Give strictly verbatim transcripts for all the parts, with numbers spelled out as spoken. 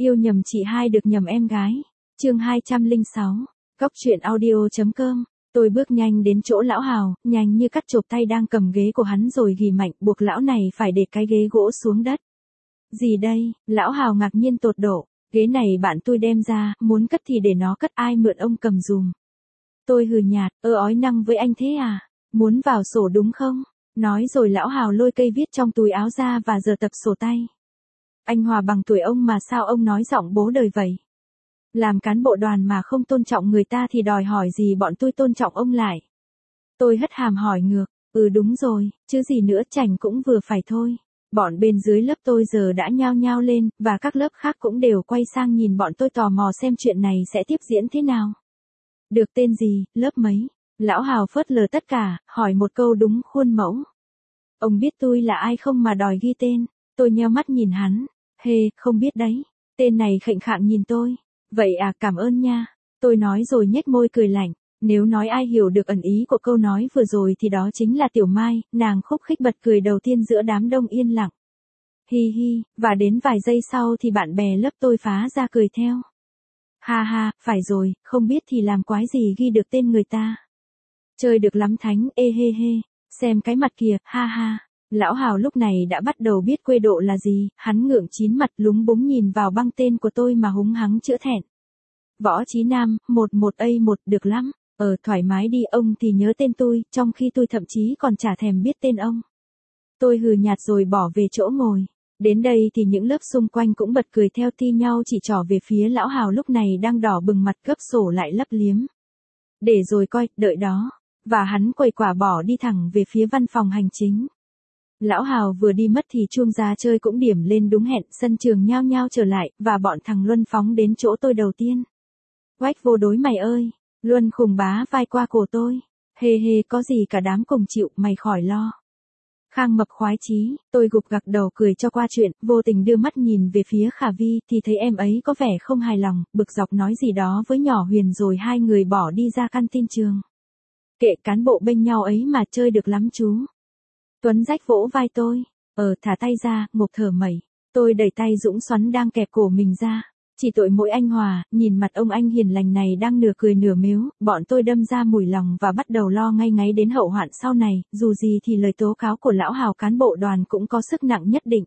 Yêu nhầm chị hai được nhầm em gái. Chương hai trăm lẻ sáu. Góc truyện audio.com. Tôi bước nhanh đến chỗ lão Hào, nhanh như cắt chộp tay đang cầm ghế của hắn rồi ghì mạnh, buộc lão này phải để cái ghế gỗ xuống đất. Gì đây? Lão Hào ngạc nhiên tột độ. Ghế này bạn tôi đem ra, muốn cất thì để nó cất, ai mượn ông cầm dùm. Tôi hừ nhạt, ơ ói năng với anh thế à? Muốn vào sổ đúng không? Nói rồi lão Hào lôi cây viết trong túi áo ra và giờ tập sổ tay. Anh Hòa bằng tuổi ông mà sao ông nói giọng bố đời vậy? Làm cán bộ đoàn mà không tôn trọng người ta thì đòi hỏi gì bọn tôi tôn trọng ông lại? Tôi hất hàm hỏi ngược, ừ đúng rồi, chứ gì nữa, chảnh cũng vừa phải thôi. Bọn bên dưới lớp tôi giờ đã nhao nhao lên, và các lớp khác cũng đều quay sang nhìn bọn tôi tò mò xem chuyện này sẽ tiếp diễn thế nào. Được tên gì, lớp mấy? Lão Hào phớt lờ tất cả, hỏi một câu đúng khuôn mẫu. Ông biết tôi là ai không mà đòi ghi tên? Tôi nheo mắt nhìn hắn. Hê, không biết đấy. Tên này khệnh khạng nhìn tôi. Vậy à, cảm ơn nha. Tôi nói rồi nhếch môi cười lạnh. Nếu nói ai hiểu được ẩn ý của câu nói vừa rồi thì đó chính là Tiểu Mai, nàng khúc khích bật cười đầu tiên giữa đám đông yên lặng. Hi hi, và đến vài giây sau thì bạn bè lớp tôi phá ra cười theo. Ha ha, phải rồi, không biết thì làm quái gì ghi được tên người ta. Chơi được lắm Thánh, ê hê hê, xem cái mặt kìa, ha ha. Lão Hào lúc này đã bắt đầu biết quê độ là gì, hắn ngượng chín mặt lúng búng nhìn vào băng tên của tôi mà húng hắng chữa thẹn. Võ Chí Nam, một một A một, được lắm, ờ thoải mái đi, ông thì nhớ tên tôi, trong khi tôi thậm chí còn chả thèm biết tên ông. Tôi hừ nhạt rồi bỏ về chỗ ngồi. Đến đây thì những lớp xung quanh cũng bật cười theo thi nhau chỉ trỏ về phía lão Hào lúc này đang đỏ bừng mặt gấp sổ lại lấp liếm. Để rồi coi, đợi đó. Và hắn quầy quả bỏ đi thẳng về phía văn phòng hành chính. Lão Hào vừa đi mất thì chuông ra chơi cũng điểm lên đúng hẹn, sân trường nhao nhao trở lại, và bọn thằng Luân phóng đến chỗ tôi đầu tiên. Quách vô đối mày ơi! Luân khùng bá vai qua cổ tôi. Hê hê, có gì cả đám cùng chịu, mày khỏi lo. Khang Mập khoái chí, tôi gục gặc đầu cười cho qua chuyện, vô tình đưa mắt nhìn về phía Khả Vi thì thấy em ấy có vẻ không hài lòng, bực dọc nói gì đó với nhỏ Huyền rồi hai người bỏ đi ra căn tin trường. Kệ cán bộ bênh nhau ấy mà chơi được lắm chú. Tuấn rách vỗ vai tôi. Ờ thả tay ra, ngộp thở mẩy. Tôi đẩy tay Dũng xoắn đang kẹp cổ mình ra. Chỉ tội mỗi anh Hòa, nhìn mặt ông anh hiền lành này đang nửa cười nửa mếu, bọn tôi đâm ra mùi lòng và bắt đầu lo ngay ngáy đến hậu hoạn sau này, dù gì thì lời tố cáo của lão Hào cán bộ đoàn cũng có sức nặng nhất định.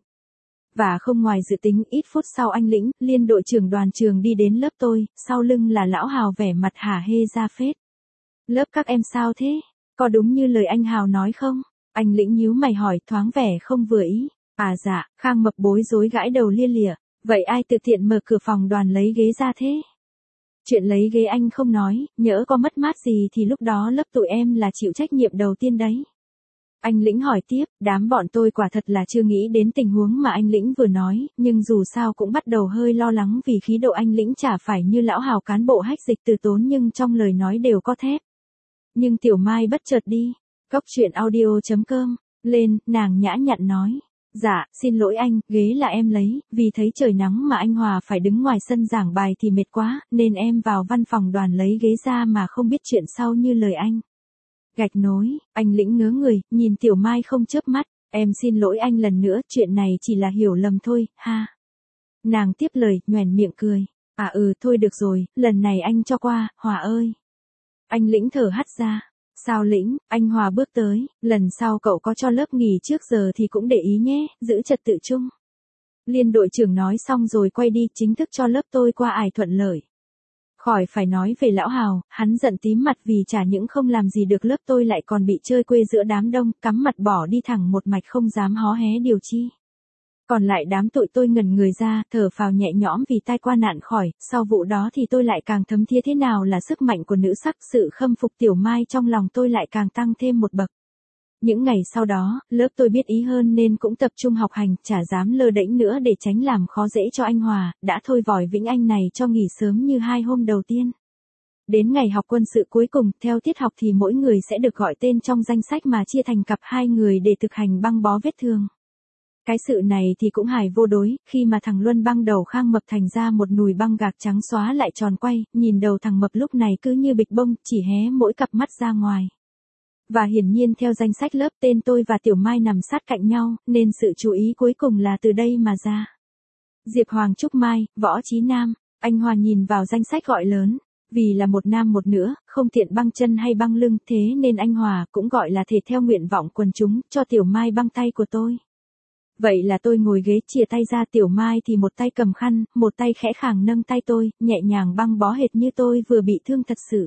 Và không ngoài dự tính, ít phút sau anh Lĩnh, liên đội trưởng đoàn trường đi đến lớp tôi, sau lưng là lão Hào vẻ mặt hả hê ra phết. Lớp các em sao thế? Có đúng như lời anh Hào nói không? Anh Lĩnh nhíu mày hỏi thoáng vẻ không vừa ý. À dạ, Khang Mập bối rối gãi đầu lia lịa. Vậy ai tự tiện mở cửa phòng đoàn lấy ghế ra thế? Chuyện lấy ghế anh không nói, nhỡ có mất mát gì thì lúc đó lớp tụi em là chịu trách nhiệm đầu tiên đấy. Anh Lĩnh hỏi tiếp, đám bọn tôi quả thật là chưa nghĩ đến tình huống mà anh Lĩnh vừa nói, nhưng dù sao cũng bắt đầu hơi lo lắng vì khí độ anh Lĩnh chả phải như lão Hào cán bộ hách dịch từ tốn nhưng trong lời nói đều có thép. Nhưng Tiểu Mai bất chợt đi. Góc truyện audio.com. Lên, nàng nhã nhặn nói. Dạ, xin lỗi anh, ghế là em lấy, vì thấy trời nắng mà anh Hòa phải đứng ngoài sân giảng bài thì mệt quá, nên em vào văn phòng đoàn lấy ghế ra mà không biết chuyện sau như lời anh. Gạch nối, anh Lĩnh ngớ người, nhìn Tiểu Mai không chớp mắt, em xin lỗi anh lần nữa, chuyện này chỉ là hiểu lầm thôi, ha. Nàng tiếp lời, nhoẻn miệng cười. À ừ, thôi được rồi, lần này anh cho qua, Hòa ơi. Anh Lĩnh thở hắt ra. Sao Lĩnh, anh Hòa bước tới, lần sau cậu có cho lớp nghỉ trước giờ thì cũng để ý nhé, giữ trật tự chung. Liên đội trưởng nói xong rồi quay đi, chính thức cho lớp tôi qua ải thuận lợi. Khỏi phải nói về lão Hào, hắn giận tím mặt vì chả những không làm gì được lớp tôi lại còn bị chơi quê giữa đám đông, cắm mặt bỏ đi thẳng một mạch không dám hó hé điều chi. Còn lại đám tụi tôi ngẩn người ra, thở phào nhẹ nhõm vì tai qua nạn khỏi, sau vụ đó thì tôi lại càng thấm thía thế nào là sức mạnh của nữ sắc, sự khâm phục Tiểu Mai trong lòng tôi lại càng tăng thêm một bậc. Những ngày sau đó, lớp tôi biết ý hơn nên cũng tập trung học hành, chả dám lơ đễnh nữa để tránh làm khó dễ cho anh Hòa, đã thôi vòi Vĩnh Anh này cho nghỉ sớm như hai hôm đầu tiên. Đến ngày học quân sự cuối cùng, theo tiết học thì mỗi người sẽ được gọi tên trong danh sách mà chia thành cặp hai người để thực hành băng bó vết thương. Cái sự này thì cũng hài vô đối, khi mà thằng Luân băng đầu Khang Mập thành ra một nùi băng gạc trắng xóa lại tròn quay, nhìn đầu thằng Mập lúc này cứ như bịch bông, chỉ hé mỗi cặp mắt ra ngoài. Và hiển nhiên theo danh sách lớp tên tôi và Tiểu Mai nằm sát cạnh nhau, nên sự chú ý cuối cùng là từ đây mà ra. Diệp Hoàng Trúc Mai, Võ Chí Nam. Anh Hòa nhìn vào danh sách gọi lớn. Vì là một nam một nữ, không tiện băng chân hay băng lưng, thế nên anh Hòa cũng gọi là thể theo nguyện vọng quần chúng, cho Tiểu Mai băng tay của tôi. Vậy là tôi ngồi ghế chìa tay ra, Tiểu Mai thì một tay cầm khăn, một tay khẽ khàng nâng tay tôi, nhẹ nhàng băng bó hệt như tôi vừa bị thương thật sự.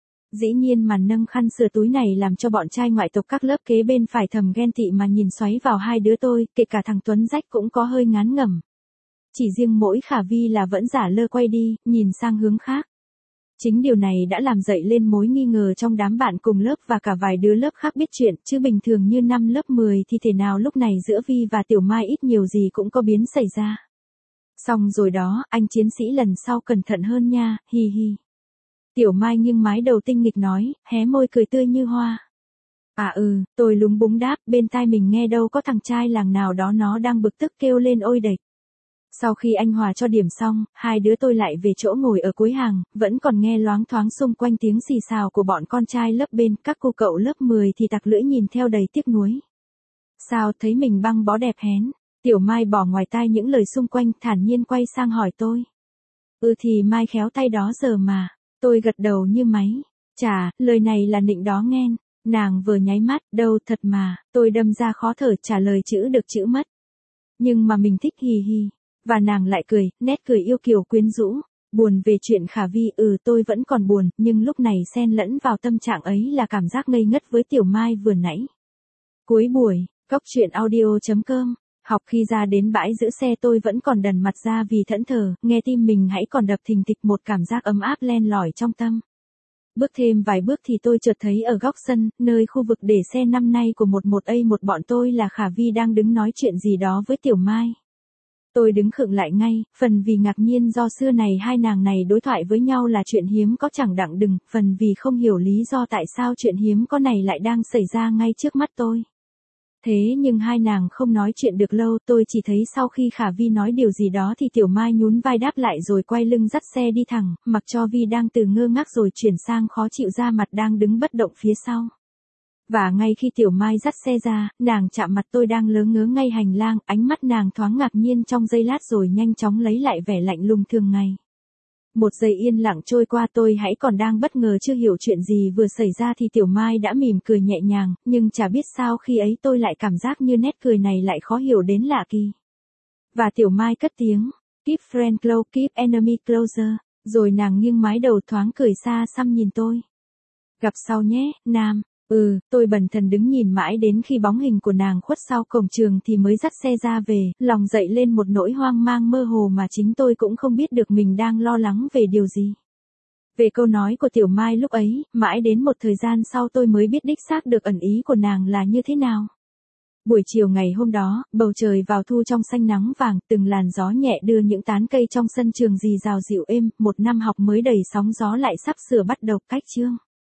Dĩ nhiên màn nâng khăn sửa túi này làm cho bọn trai ngoại tộc các lớp kế bên phải thầm ghen tị mà nhìn xoáy vào hai đứa tôi, kể cả thằng Tuấn Rách cũng có hơi ngán ngẩm. Chỉ riêng mỗi Khả Vi là vẫn giả lơ quay đi, nhìn sang hướng khác. Chính điều này đã làm dậy lên mối nghi ngờ trong đám bạn cùng lớp và cả vài đứa lớp khác biết chuyện, chứ bình thường như năm lớp mười thì thể nào lúc này giữa Vi và Tiểu Mai ít nhiều gì cũng có biến xảy ra. Xong rồi đó, anh chiến sĩ lần sau cẩn thận hơn nha, hi hi. Tiểu Mai nghiêng mái đầu tinh nghịch nói, hé môi cười tươi như hoa. À ừ, tôi lúng búng đáp, bên tai mình nghe đâu có thằng trai làng nào đó nó đang bực tức kêu lên ôi đệch. Sau khi anh Hòa cho điểm xong, hai đứa tôi lại về chỗ ngồi ở cuối hàng, vẫn còn nghe loáng thoáng xung quanh tiếng xì xào của bọn con trai lớp bên, các cô cậu lớp mười thì tặc lưỡi nhìn theo đầy tiếc nuối. Sao thấy mình băng bó đẹp hén? Tiểu Mai bỏ ngoài tai những lời xung quanh, thản nhiên quay sang hỏi tôi. Ừ thì Mai khéo tay đó giờ mà, tôi gật đầu như máy. Chà, lời này là nịnh đó nghen. Nàng vừa nháy mắt, đâu thật mà, tôi đâm ra khó thở trả lời chữ được chữ mất. Nhưng mà mình thích, hì hì. Và nàng lại cười, nét cười yêu kiều quyến rũ. Buồn về chuyện Khả Vi, ừ tôi vẫn còn buồn, nhưng lúc này xen lẫn vào tâm trạng ấy là cảm giác ngây ngất với Tiểu Mai vừa nãy. Cuối buổi, cốc truyện audio chấm com. Học khi ra đến bãi giữ xe tôi vẫn còn đần mặt ra vì thẫn thờ, nghe tim mình hãy còn đập thình thịch, một cảm giác ấm áp len lỏi trong tâm. Bước thêm vài bước thì tôi chợt thấy ở góc sân, nơi khu vực để xe năm nay của một một A một bọn tôi là Khả Vi đang đứng nói chuyện gì đó với Tiểu Mai. Tôi đứng khựng lại ngay, phần vì ngạc nhiên do xưa này hai nàng này đối thoại với nhau là chuyện hiếm có chẳng đặng đừng, phần vì không hiểu lý do tại sao chuyện hiếm có này lại đang xảy ra ngay trước mắt tôi. Thế nhưng hai nàng không nói chuyện được lâu, tôi chỉ thấy sau khi Khả Vi nói điều gì đó thì Tiểu Mai nhún vai đáp lại rồi quay lưng dắt xe đi thẳng, mặc cho Vi đang từ ngơ ngác rồi chuyển sang khó chịu ra mặt đang đứng bất động phía sau. Và ngay khi Tiểu Mai dắt xe ra, nàng chạm mặt tôi đang lớ ngớ ngay hành lang, ánh mắt nàng thoáng ngạc nhiên trong giây lát rồi nhanh chóng lấy lại vẻ lạnh lùng thường ngày. Một giây yên lặng trôi qua, tôi hãy còn đang bất ngờ chưa hiểu chuyện gì vừa xảy ra thì Tiểu Mai đã mỉm cười nhẹ nhàng, nhưng chả biết sao khi ấy tôi lại cảm giác như nét cười này lại khó hiểu đến lạ kỳ. Và Tiểu Mai cất tiếng, keep friend close, keep enemy closer, rồi nàng nghiêng mái đầu thoáng cười xa xăm nhìn tôi. Gặp sau nhé, Nam. Ừ, tôi bần thần đứng nhìn mãi đến khi bóng hình của nàng khuất sau cổng trường thì mới dắt xe ra về, lòng dậy lên một nỗi hoang mang mơ hồ mà chính tôi cũng không biết được mình đang lo lắng về điều gì. Về câu nói của Tiểu Mai lúc ấy, mãi đến một thời gian sau tôi mới biết đích xác được ẩn ý của nàng là như thế nào. Buổi chiều ngày hôm đó, bầu trời vào thu trong xanh nắng vàng, từng làn gió nhẹ đưa những tán cây trong sân trường rì rào dịu êm, một năm học mới đầy sóng gió lại sắp sửa bắt đầu cách chương.